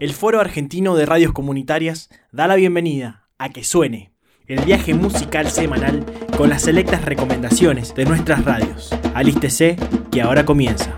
el Foro Argentino de Radios Comunitarias da la bienvenida a Que Suene, el viaje musical semanal con las selectas recomendaciones de nuestras radios. Alístese, que ahora comienza.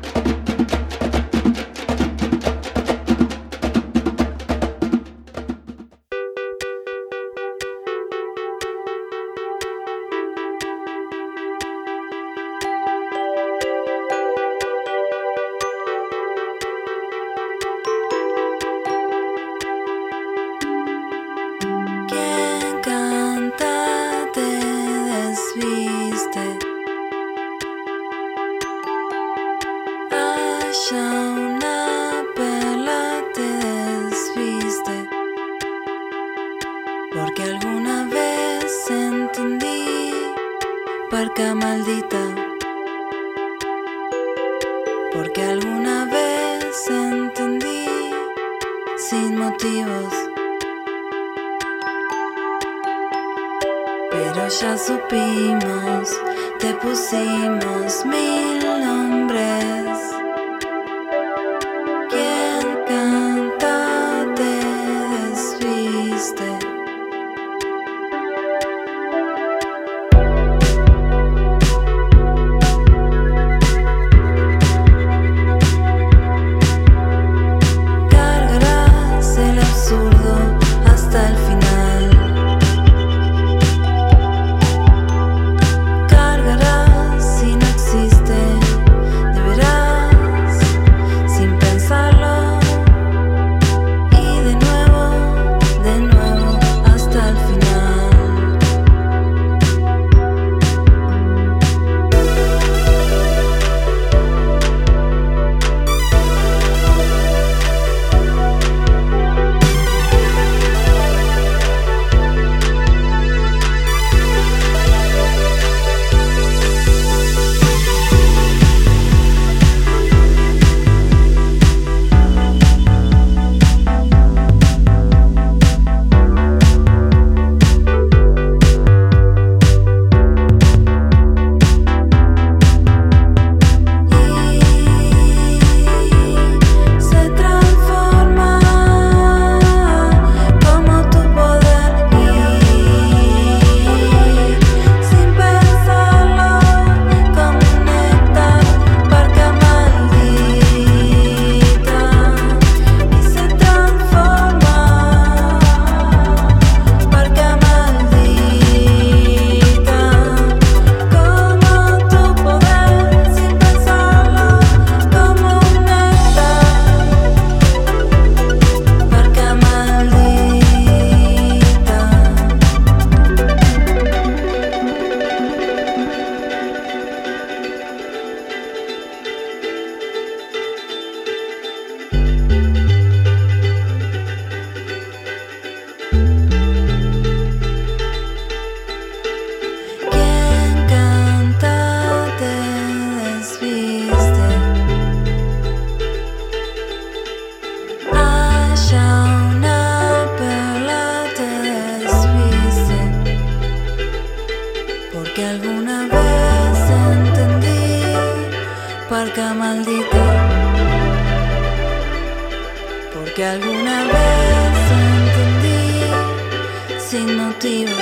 Porque alguna vez entendí, parca maldita. Porque alguna vez entendí, sin motivos. Pero ya supimos, te pusimos 1000 nombres. ¿Quién canta te desviste? Porque alguna vez entendí, parca maldita. Porque alguna vez entendí, sin motivos.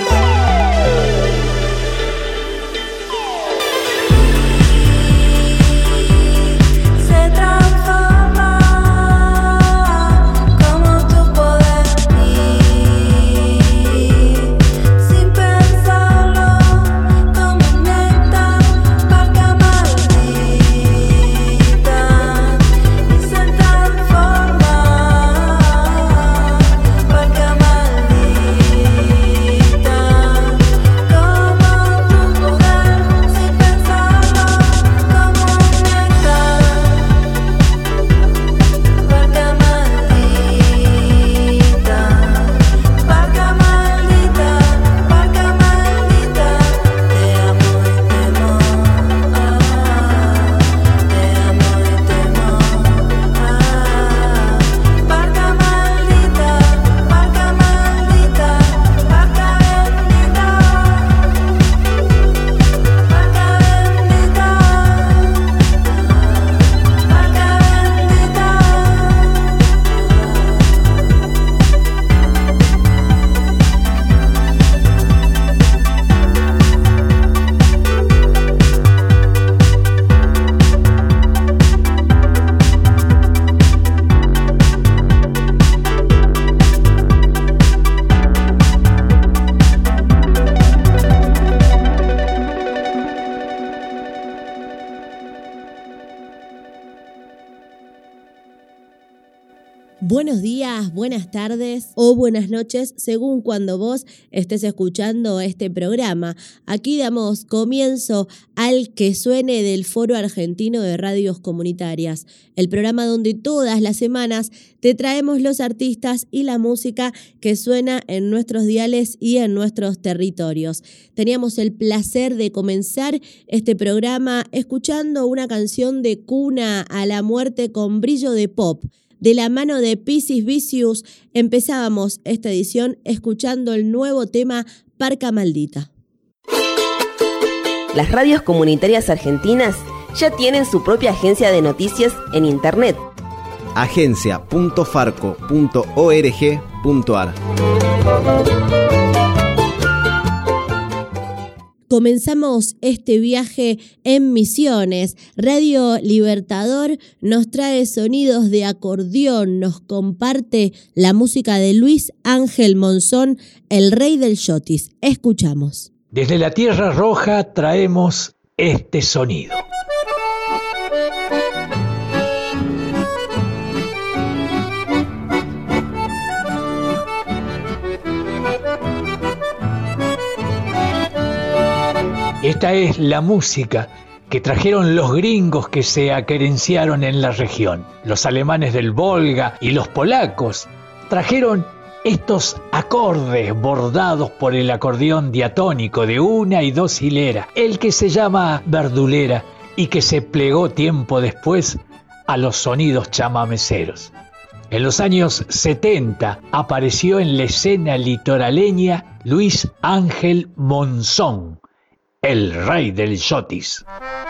Parca maldita. Buenos días, buenas tardes o buenas noches, según cuando vos estés escuchando este programa. Aquí damos comienzo al Que Suene del Foro Argentino de Radios Comunitarias, el programa donde todas las semanas te traemos los artistas y la música que suena en nuestros diales y en nuestros territorios. Teníamos el placer de comenzar este programa escuchando una canción de cuna a la muerte con brillo de pop. De la mano de Piscis Vicious empezábamos esta edición escuchando el nuevo tema Parca Maldita. Las radios comunitarias argentinas ya tienen su propia agencia de noticias en internet. agencia.farco.org.ar. Comenzamos este viaje en Misiones. Radio Libertador nos trae sonidos de acordeón, nos comparte la música de Luis Ángel Monzón, el rey del yotis. Escuchamos. Desde la Tierra Roja traemos este sonido. Esta es la música que trajeron los gringos que se aquerenciaron en la región. Los alemanes del Volga y los polacos trajeron estos acordes bordados por el acordeón diatónico de 1 y 2 hileras, el que se llama verdulera y que se plegó tiempo después a los sonidos chamameceros. En los años 70 apareció en la escena litoraleña Luis Ángel Monzón, el rey del yotis.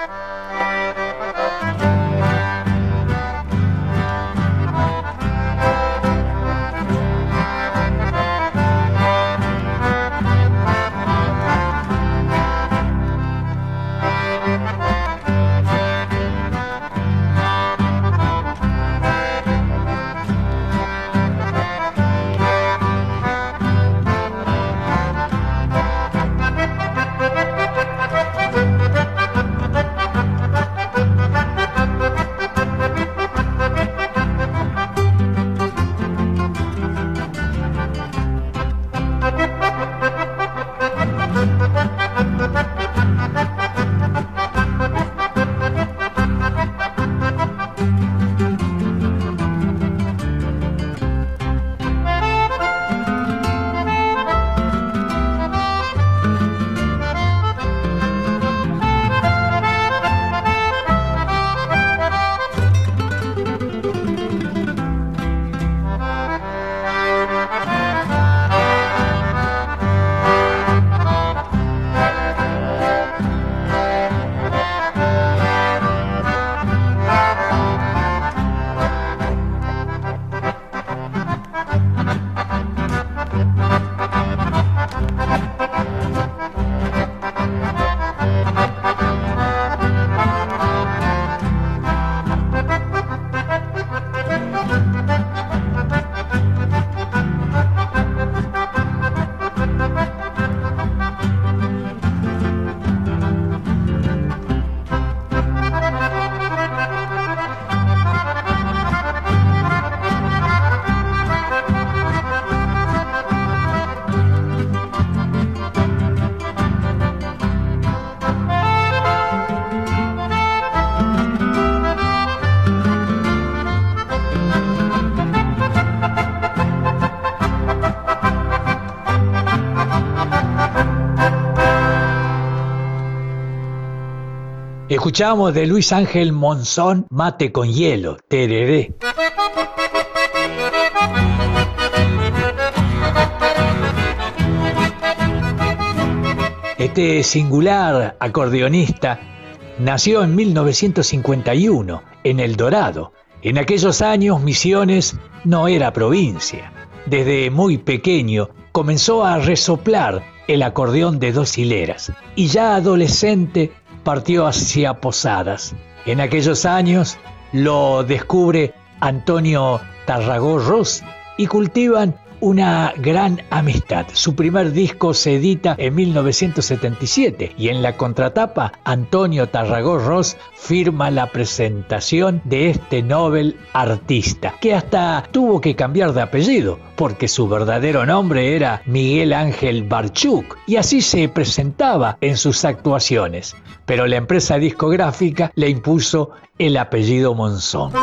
Escuchamos de Luis Ángel Monzón, Mate con hielo, tereré. Este singular acordeonista nació en 1951 en El Dorado. En aquellos años Misiones no era provincia. Desde muy pequeño comenzó a resoplar el acordeón de 2 hileras y ya adolescente partió hacia Posadas. En aquellos años lo descubre Antonio Tarragó Ros y cultivan una gran amistad. Su primer disco se edita en 1977 y en la contratapa Antonio Tarragó Ross firma la presentación de este Nobel artista, que hasta tuvo que cambiar de apellido porque su verdadero nombre era Miguel Ángel Barchuk y así se presentaba en sus actuaciones, pero la empresa discográfica le impuso el apellido Monzón.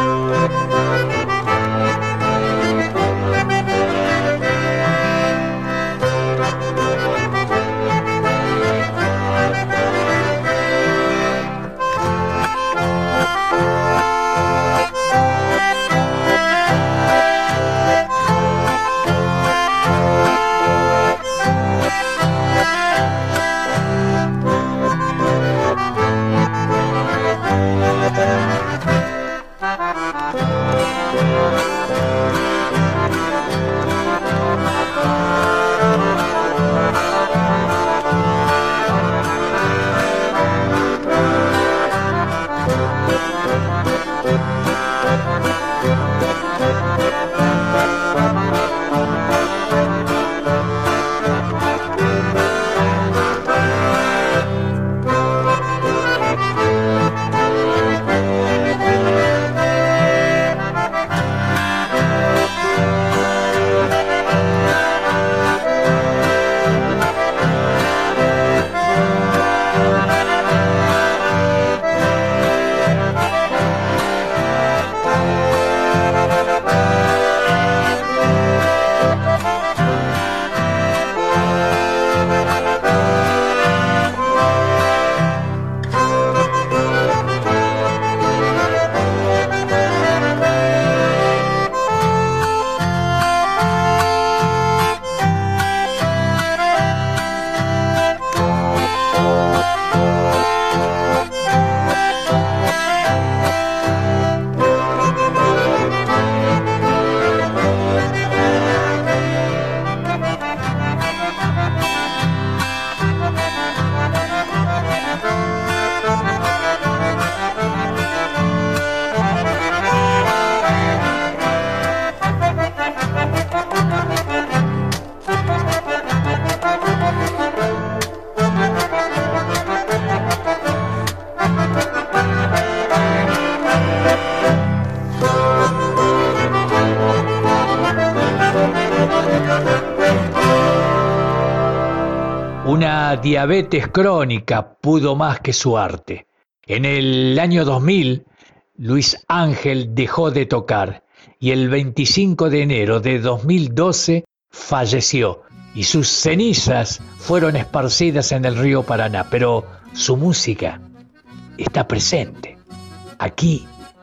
Una diabetes crónica pudo más que su arte. En el año 2000, Luis Ángel dejó de tocar y el 25 de enero de 2012 falleció y sus cenizas fueron esparcidas en el río Paraná, pero su música está presente, aquí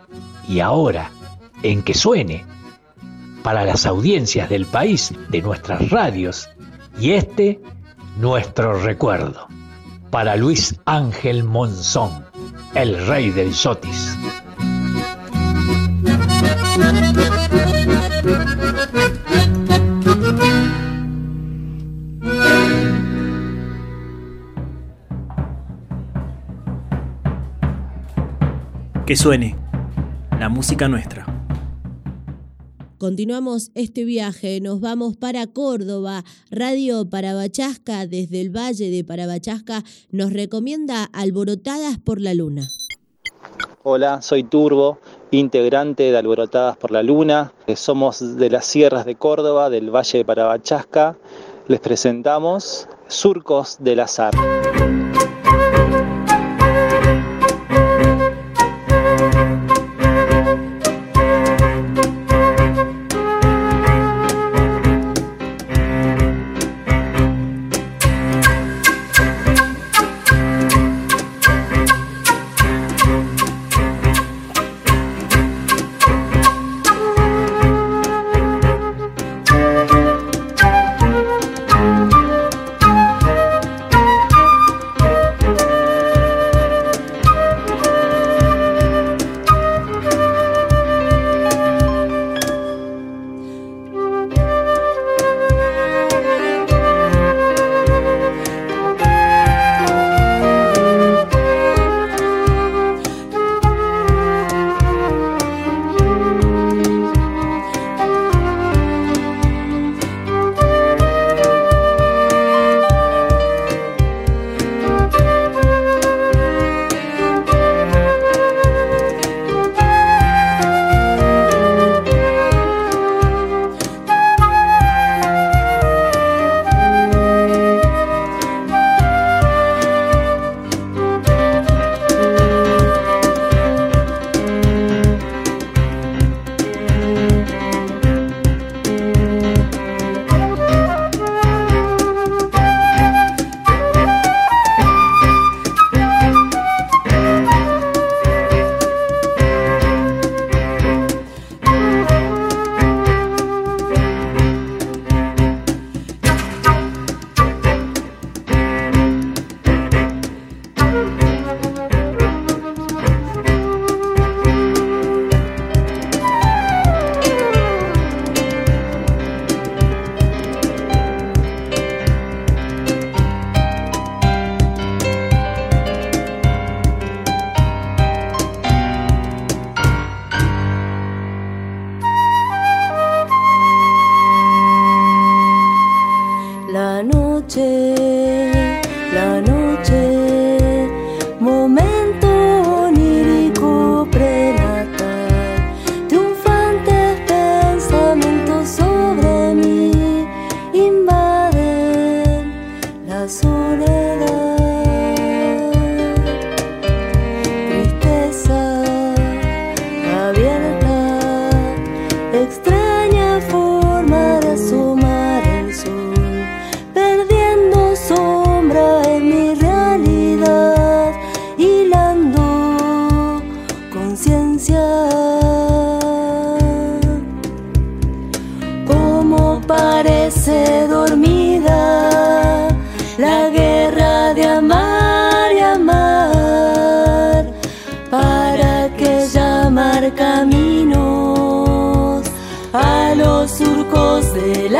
y ahora, en Que Suene, para las audiencias del país, de nuestras radios, y nuestro recuerdo, para Luis Ángel Monzón, el rey del yotis. Que suene la música nuestra. Continuamos este viaje, nos vamos para Córdoba. Radio Parabachasca, desde el Valle de Parabachasca, nos recomienda Alborotadas por la Luna. Hola, soy Turbo, integrante de Alborotadas por la Luna. Somos de las sierras de Córdoba, del Valle de Parabachasca. Les presentamos Surcos del Azar. extraña forma de asomar el sol, perdiendo sombra en mi realidad, hilando conciencia. Como parece dormida la guerra de amar y amar, para que llamar caminos a los surcos del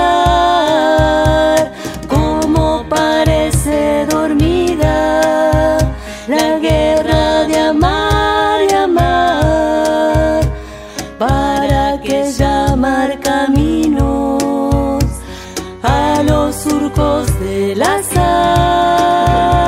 azar. Como parece dormida la guerra de amar y amar, para que llamar caminos a los surcos del azar.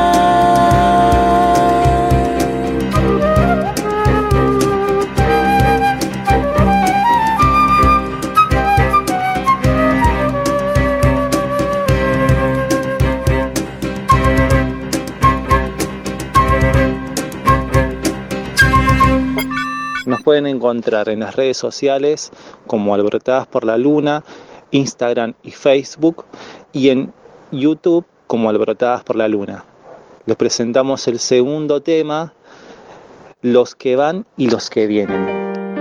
Nos pueden encontrar en las redes sociales como Alborotadas por la Luna, Instagram y Facebook, y en YouTube como Alborotadas por la Luna. Les presentamos el segundo tema, Los que van y los que vienen.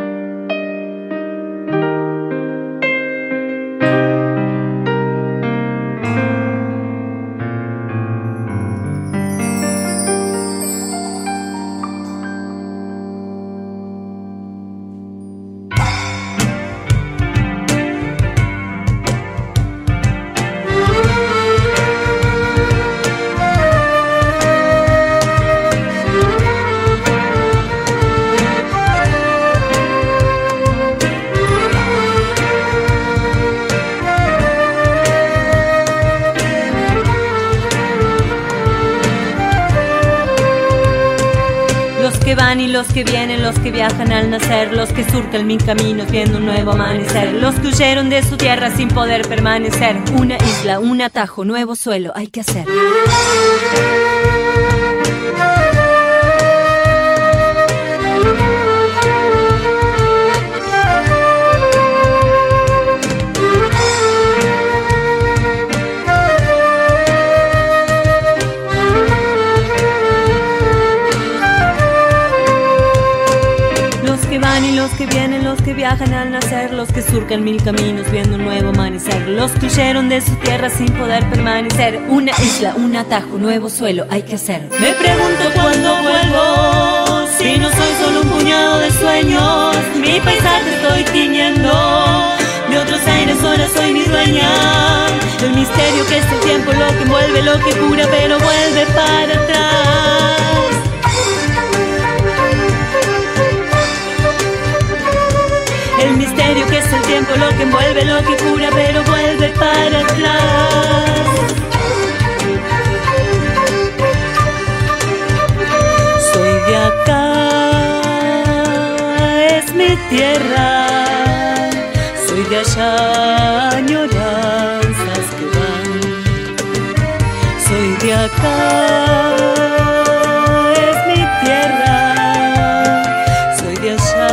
Y los que vienen, los que viajan al nacer, los que surcan mil caminos viendo un nuevo amanecer, los que huyeron de su tierra sin poder permanecer. Una isla, un atajo, nuevo suelo hay que hacer. Y los que vienen, los que viajan al nacer, los que surcan mil caminos viendo un nuevo amanecer, los que huyeron de su tierra sin poder permanecer. Una isla, un atajo, nuevo suelo hay que hacer. Me pregunto cuándo vuelvo, si no soy solo un puñado de sueños. Mi paisaje estoy tiñendo, de otros aires ahora soy mi dueña. El misterio que es el tiempo, lo que envuelve, lo que cura, pero vuelve para atrás. El misterio que es el tiempo, lo que envuelve, lo que cura, pero vuelve para atrás. Soy de acá, es mi tierra. Soy de allá, añoranzas que van. Soy de acá, es mi tierra. Soy de allá.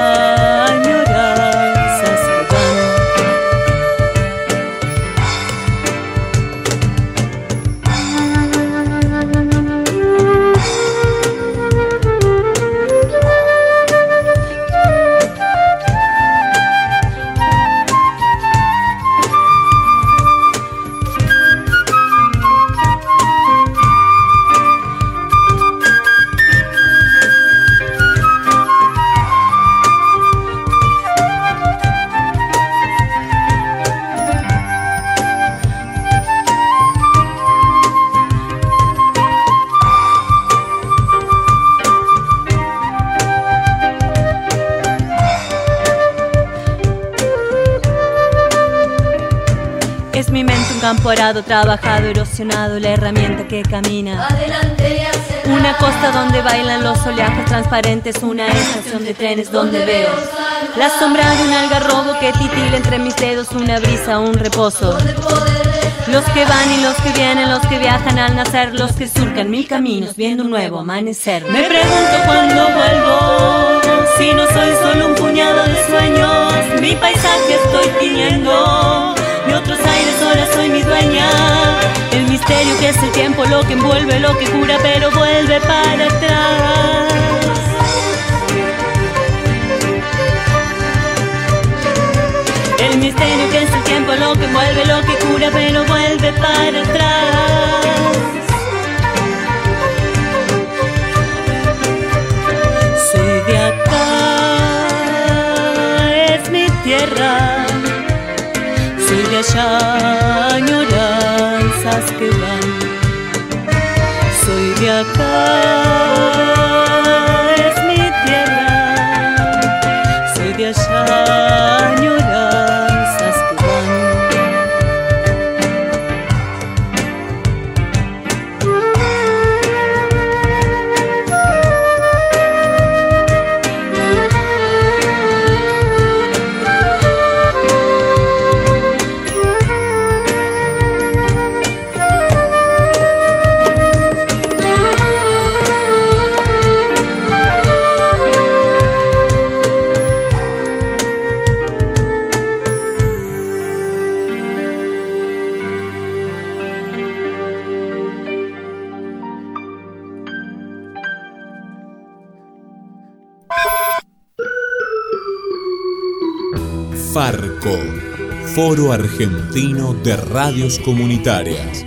Es mi mente un campo arado, trabajado, erosionado, la herramienta que camina. Adelante y hacia atrás. Una costa donde bailan los oleajes transparentes, una estación de trenes donde veo la sombra de un algarrobo que titila entre mis dedos, una brisa, un reposo. Los que van y los que vienen, los que viajan al nacer, los que surcan mil caminos viendo un nuevo amanecer. Me pregunto cuándo vuelvo, si no soy solo un puñado de sueños, mi paisaje viviendo. De otros aires ahora soy mi dueña. El misterio que es el tiempo, lo que envuelve, lo que cura, pero vuelve para atrás. El misterio que es el tiempo, lo que envuelve, lo que cura, pero vuelve para atrás. Soy de acá, es mi tierra. Soy de allá, añoranzas que van. Soy de acá, es mi tierra. Soy de allá, añoranzas que van. Farco, Foro Argentino de Radios Comunitarias.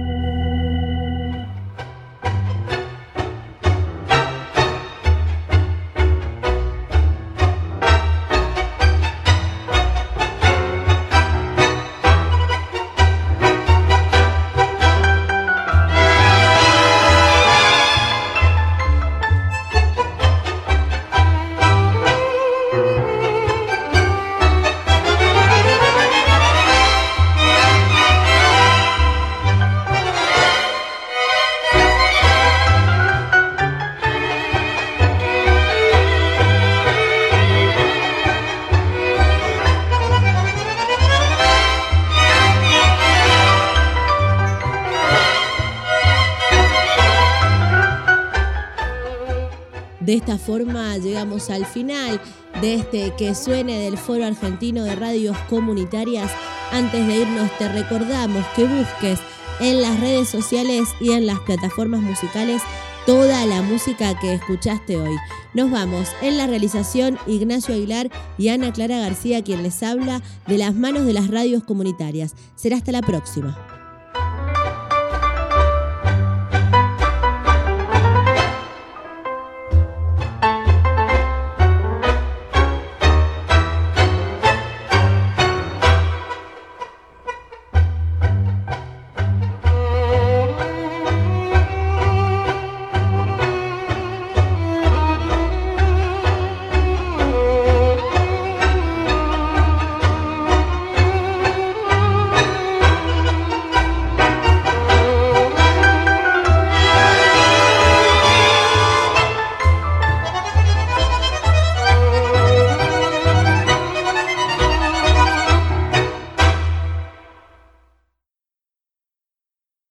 De esta forma llegamos al final de este Que Suene del Foro Argentino de Radios Comunitarias. Antes de irnos te recordamos que busques en las redes sociales y en las plataformas musicales toda la música que escuchaste hoy. Nos vamos. En la realización, Ignacio Aguilar y Ana Clara García, quien les habla, de las manos de las radios comunitarias. Será hasta la próxima.